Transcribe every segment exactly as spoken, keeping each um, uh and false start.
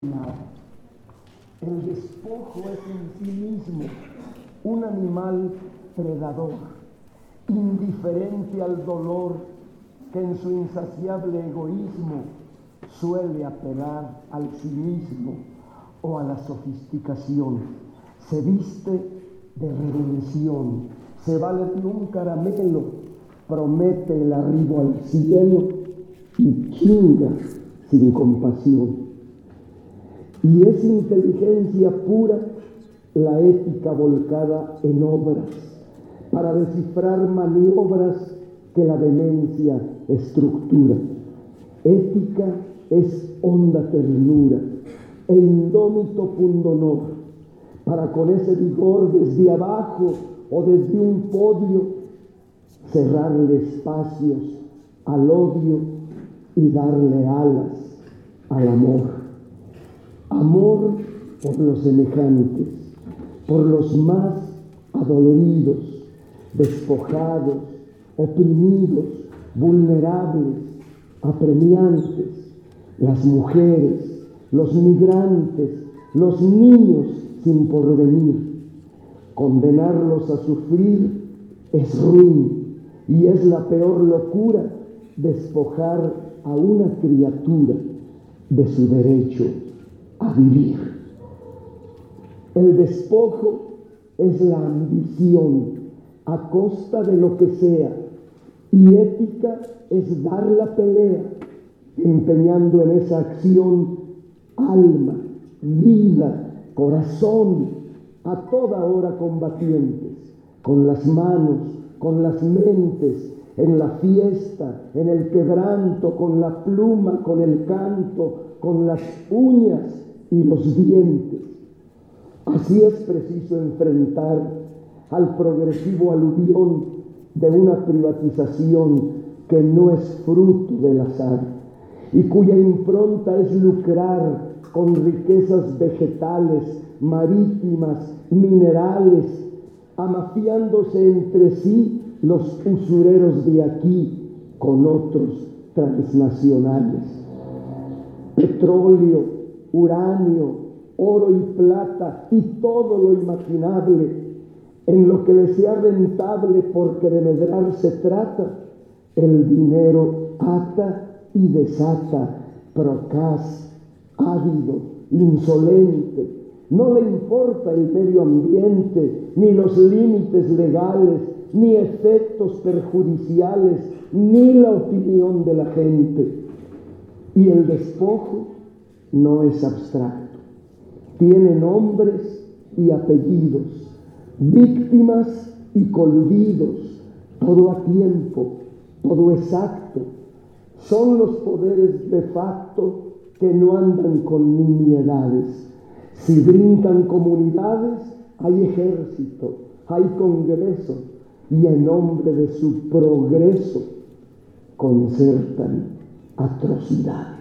El despojo es en sí mismo un animal predador, indiferente al dolor que en su insaciable egoísmo suele apelar al cinismo o a la sofisticación. Se viste de redención, se vale de un caramelo, promete el arribo al cielo y chinga sin compasión. Y es inteligencia pura la ética volcada en obras, para descifrar maniobras que la demencia estructura. Ética es honda ternura e indómito pundonor, para con ese vigor desde abajo o desde un podio cerrarle espacios al odio y darle alas al amor. Amor por los semejantes, por los más adoloridos, despojados, oprimidos, vulnerables, apremiantes, las mujeres, los migrantes, los niños sin porvenir. Condenarlos a sufrir es ruin y es la peor locura despojar a una criatura de su derecho a vivir. El despojo es la ambición a costa de lo que sea, y ética es dar la pelea, empeñando en esa acción alma, vida, corazón, a toda hora combatientes, con las manos, con las mentes, en la fiesta, en el quebranto, con la pluma, con el canto, con las uñas y los dientes. Así es preciso enfrentar al progresivo aluvión de una privatización que no es fruto del azar y cuya impronta es lucrar con riquezas vegetales, marítimas, minerales, amafiándose entre sí los usureros de aquí con otros transnacionales. Petróleo, uranio, oro y plata y todo lo imaginable, en lo que le sea rentable porque de medrar se trata, el dinero ata y desata, procaz, ávido, insolente. No le importa el medio ambiente, ni los límites legales, ni efectos perjudiciales, ni la opinión de la gente. Y el despojo no es abstracto, tiene nombres y apellidos, víctimas y coludidos, todo a tiempo, todo exacto. Son los poderes de facto que no andan con nimiedades. Si brincan comunidades, hay ejército, hay congreso, y en nombre de su progreso concertan atrocidades.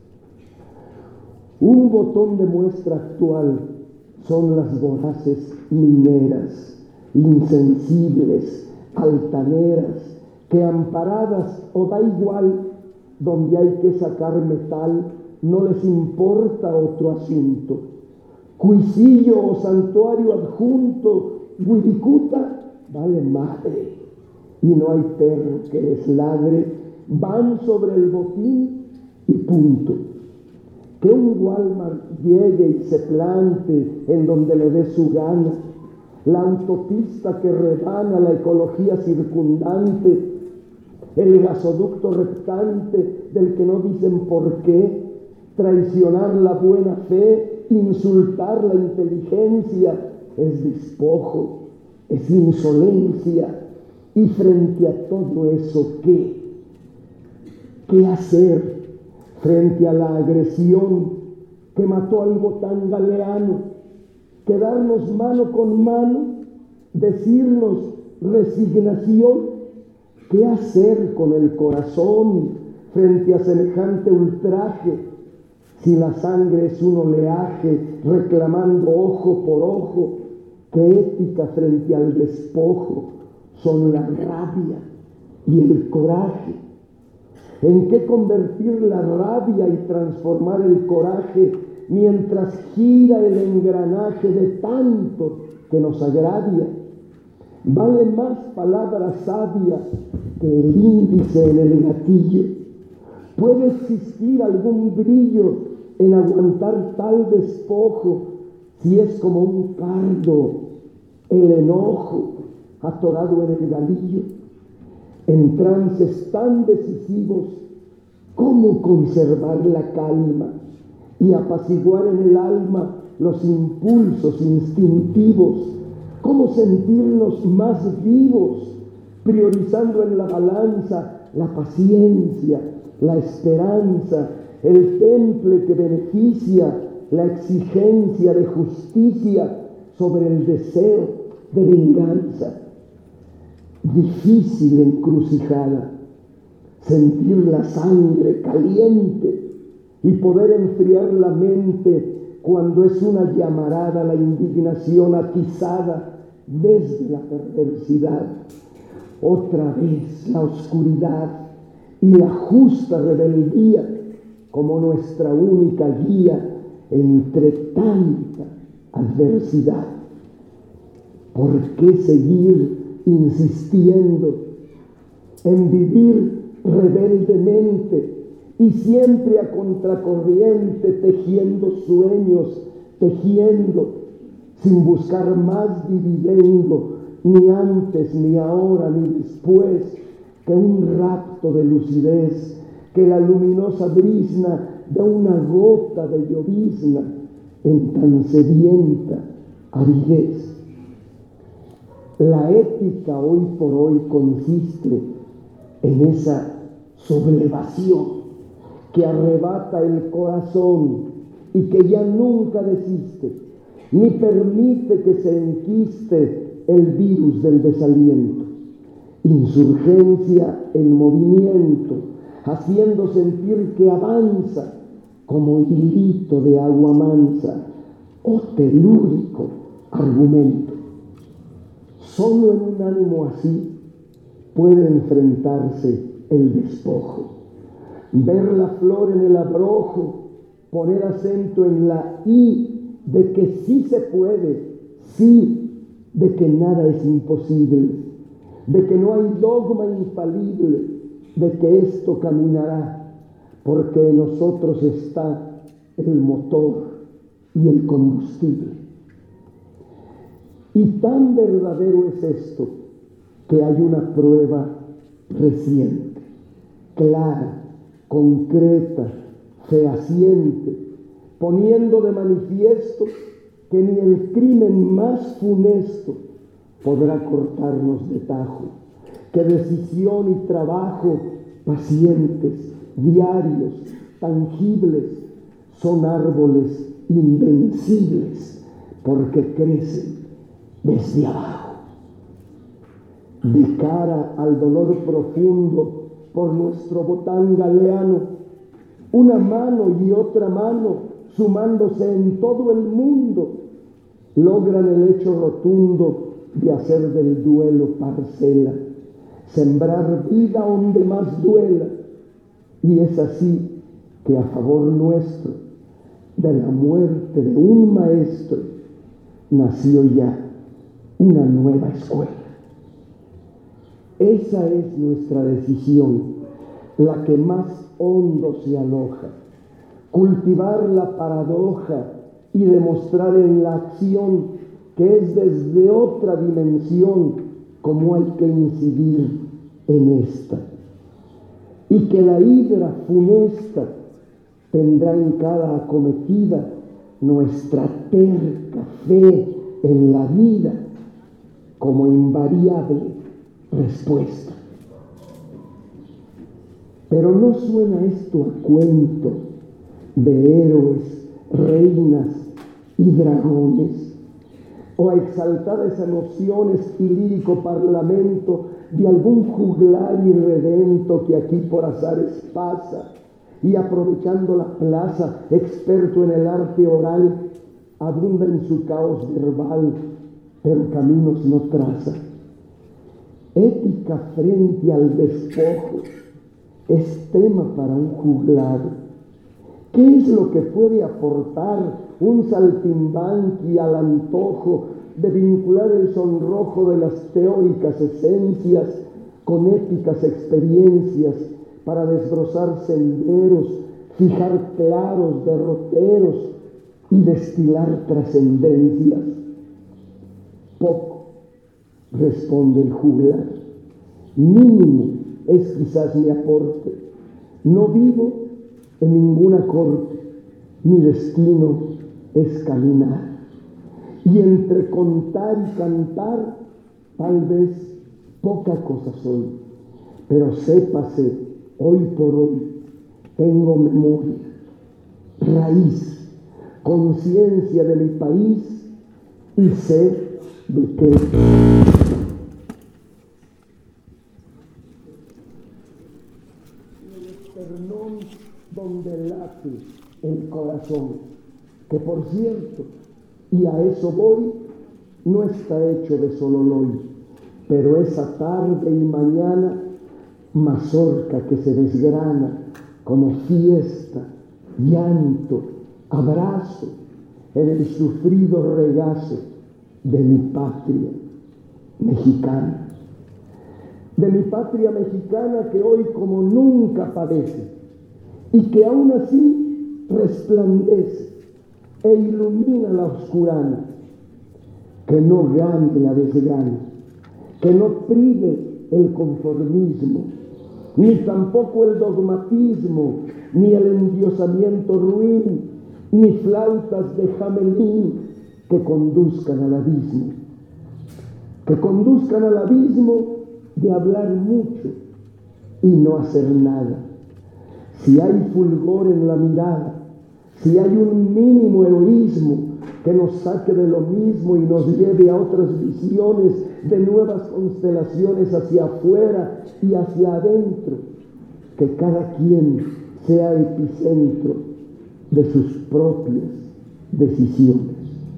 Un botón de muestra actual son las voraces mineras, insensibles, altaneras, que amparadas o da igual donde hay que sacar metal, no les importa otro asunto. Cuisillo o santuario adjunto, Wirikuta, vale madre, y no hay perro que les ladre, van sobre el botín y punto. Que un Walmart llegue y se plante en donde le dé su gana, la autopista que rebana la ecología circundante, el gasoducto reptante del que no dicen por qué, traicionar la buena fe, insultar la inteligencia, es despojo, es insolencia. Y frente a todo eso, ¿qué? ¿Qué hacer frente a la agresión que mató algo tan galeano? Quedarnos mano con mano, decirnos resignación. ¿Qué hacer con el corazón frente a semejante ultraje? Si la sangre es un oleaje reclamando ojo por ojo, ¿qué ética frente al despojo son la rabia y el coraje? ¿En qué convertir la rabia y transformar el coraje mientras gira el engranaje de tanto que nos agravia. Vale más palabra sabia que el índice en el gatillo. ¿Puede existir algún brillo en aguantar tal despojo si es como un cardo el enojo atorado en el galillo? En trances tan decisivos, ¿cómo conservar la calma y apaciguar en el alma los impulsos instintivos? ¿Cómo sentirnos más vivos, priorizando en la balanza la paciencia, la esperanza, el temple que beneficia, la exigencia de justicia sobre el deseo de venganza? Difícil encrucijada, sentir la sangre caliente y poder enfriar la mente cuando es una llamarada la indignación atizada desde la perversidad. Otra vez la oscuridad y la justa rebeldía como nuestra única guía entre tanta adversidad. ¿Por qué seguir insistiendo en vivir rebeldemente y siempre a contracorriente, tejiendo sueños, tejiendo, sin buscar más dividendo, ni antes, ni ahora, ni después, que un rapto de lucidez, que la luminosa brisna de una gota de llovizna en tan sedienta aridez? La ética hoy por hoy consiste en esa sublevación que arrebata el corazón y que ya nunca desiste, ni permite que se enquiste el virus del desaliento. Insurgencia en movimiento, haciendo sentir que avanza como hilito de agua mansa o telúrico argumento. Solo en un ánimo así puede enfrentarse el despojo. Ver la flor en el abrojo, poner acento en la I de que sí se puede, sí, de que nada es imposible, de que no hay dogma infalible, de que esto caminará, porque en nosotros está el motor y el combustible. Y tan verdadero es esto que hay una prueba reciente, clara, concreta, fehaciente, poniendo de manifiesto que ni el crimen más funesto podrá cortarnos de tajo, que decisión y trabajo pacientes, diarios, tangibles, son árboles invencibles porque crecen desde abajo. De cara al dolor profundo por nuestro botán galeano, una mano y otra mano, sumándose en todo el mundo, logran el hecho rotundo de hacer del duelo parcela, sembrar vida donde más duela. Y es así que a favor nuestro, de la muerte de un maestro, nació ya una nueva escuela. Esa es nuestra decisión, la que más hondo se aloja. Cultivar la paradoja y demostrar en la acción que es desde otra dimensión como hay que incidir en esta. Y que la hidra funesta tendrá en cada acometida nuestra terca fe en la vida como invariable respuesta. Pero no suena esto a cuento de héroes, reinas y dragones, o a exaltadas emociones y lírico parlamento de algún juglar irredento que aquí por azares pasa y aprovechando la plaza, experto en el arte oral, abunda en su caos verbal, pero caminos no traza. Ética frente al despojo es tema para un juglar ¿Qué es lo que puede aportar un saltimbanqui al antojo de vincular el sonrojo de las teóricas esencias con épicas experiencias para desbrozar senderos, fijar claros derroteros y destilar trascendencias? Poco, responde el juglar. Mínimo es quizás mi aporte. No vivo en ninguna corte, mi destino es caminar. Y entre contar y cantar, tal vez poca cosa soy, pero sépase, hoy por hoy, tengo memoria, raíz, conciencia de mi país y sé de qué. El esternón donde late el corazón, que por cierto, y a eso voy, no está hecho de sololoy, pero esa tarde y mañana, mazorca que se desgrana como fiesta, llanto, abrazo en el sufrido regazo de mi patria mexicana. De mi patria mexicana que hoy como nunca padece y que aún así resplandece e ilumina la oscurana. Que no gane la desgana, que no prive el conformismo, ni tampoco el dogmatismo, ni el endiosamiento ruin, ni flautas de jamelín que conduzcan al abismo. Que conduzcan al abismo de hablar mucho y no hacer nada. Si hay fulgor en la mirada, si hay un mínimo heroísmo que nos saque de lo mismo y nos lleve a otras visiones de nuevas constelaciones hacia afuera y hacia adentro, que cada quien sea epicentro de sus propias decisiones.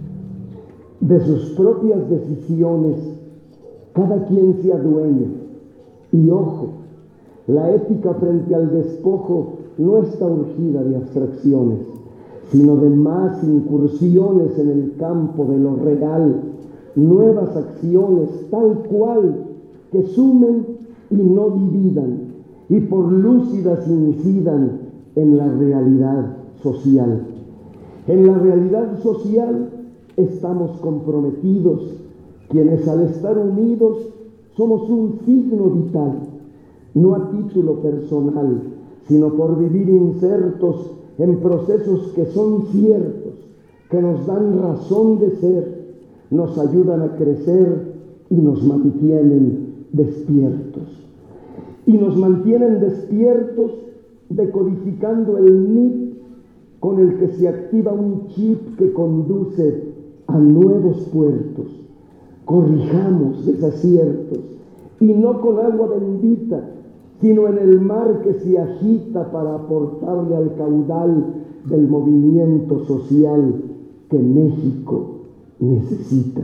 De sus propias decisiones, cada quien sea dueño. Y ojo, la ética frente al despojo no está urgida de abstracciones, sino de más incursiones en el campo de lo real, nuevas acciones tal cual que sumen y no dividan, y por lúcidas incidan en la realidad social. En la realidad social estamos comprometidos, quienes al estar unidos somos un signo vital, no a título personal, sino por vivir insertos en procesos que son ciertos, que nos dan razón de ser, nos ayudan a crecer y nos mantienen despiertos. Y nos mantienen despiertos decodificando el N I P con el que se activa un chip que conduce a nuevos puertos. Corrijamos desaciertos, y no con agua bendita, sino en el mar que se agita para aportarle al caudal del movimiento social que México necesita.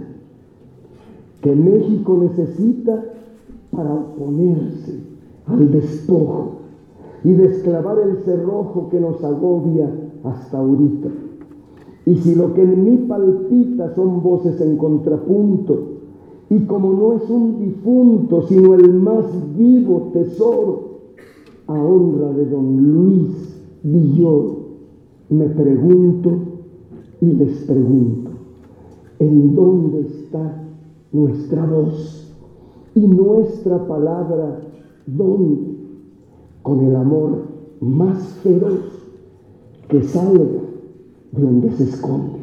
Que México necesita para oponerse al despojo y desclavar el cerrojo que nos agobia hasta ahorita. Y si lo que en mí palpita son voces en contrapunto, y como no es un difunto, sino el más vivo tesoro, a honra de don Luis Villoro, me pregunto y les pregunto, ¿en dónde está nuestra voz y nuestra palabra? ¿Dónde? Con el amor más feroz que salga de donde se esconde.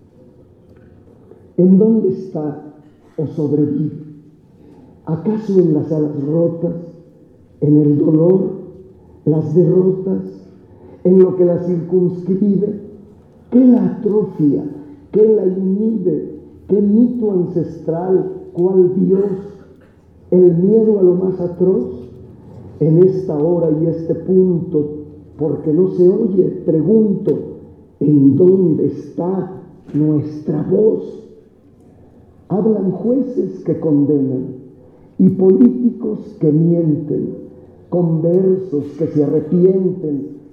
¿En dónde está o sobrevive? ¿Acaso en las alas rotas, en el dolor, las derrotas, en lo que la circunscribe? ¿Qué la atrofia? ¿Qué la inhibe? ¿Qué mito ancestral? ¿Cuál Dios? ¿El miedo a lo más atroz? En esta hora y este punto, porque no se oye, pregunto, ¿en dónde está nuestra voz? Hablan jueces que condenan y políticos que mienten, conversos que se arrepienten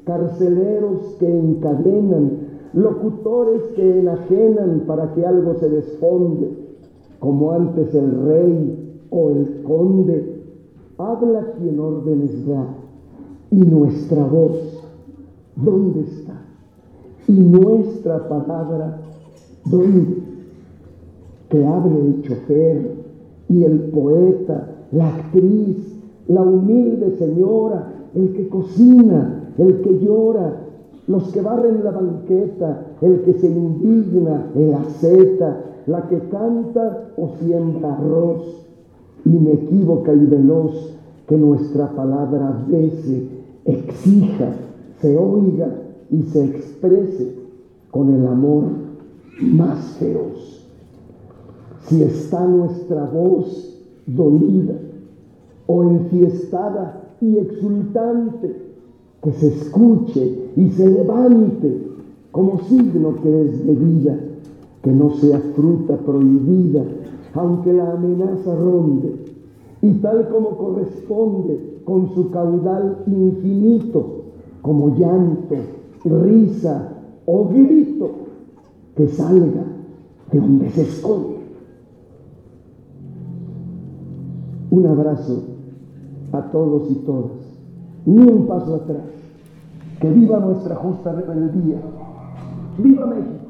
carceleros que encadenan, locutores que enajenan para que algo se desfonde, como antes el rey o el conde. Habla quien órdenes da, y nuestra voz, ¿dónde está? Y nuestra palabra, ¿dónde? Que hable el chofer y el poeta, la actriz, la humilde señora, el que cocina, el que llora, los que barren la banqueta, el que se indigna, el asceta, la que canta o siembra arroz, inequívoca y veloz, que nuestra palabra bese, exija, se oiga y se exprese con el amor más feroz. Si está nuestra voz dolida o enfiestada y exultante, que se escuche y se levante como signo que es de vida, que no sea fruta prohibida, aunque la amenaza ronde, y tal como corresponde con su caudal infinito, como llanto, risa o grito, que salga de donde se esconde. Un abrazo a todos y todas, ni un paso atrás. Que viva nuestra justa rebeldía. ¡Viva México!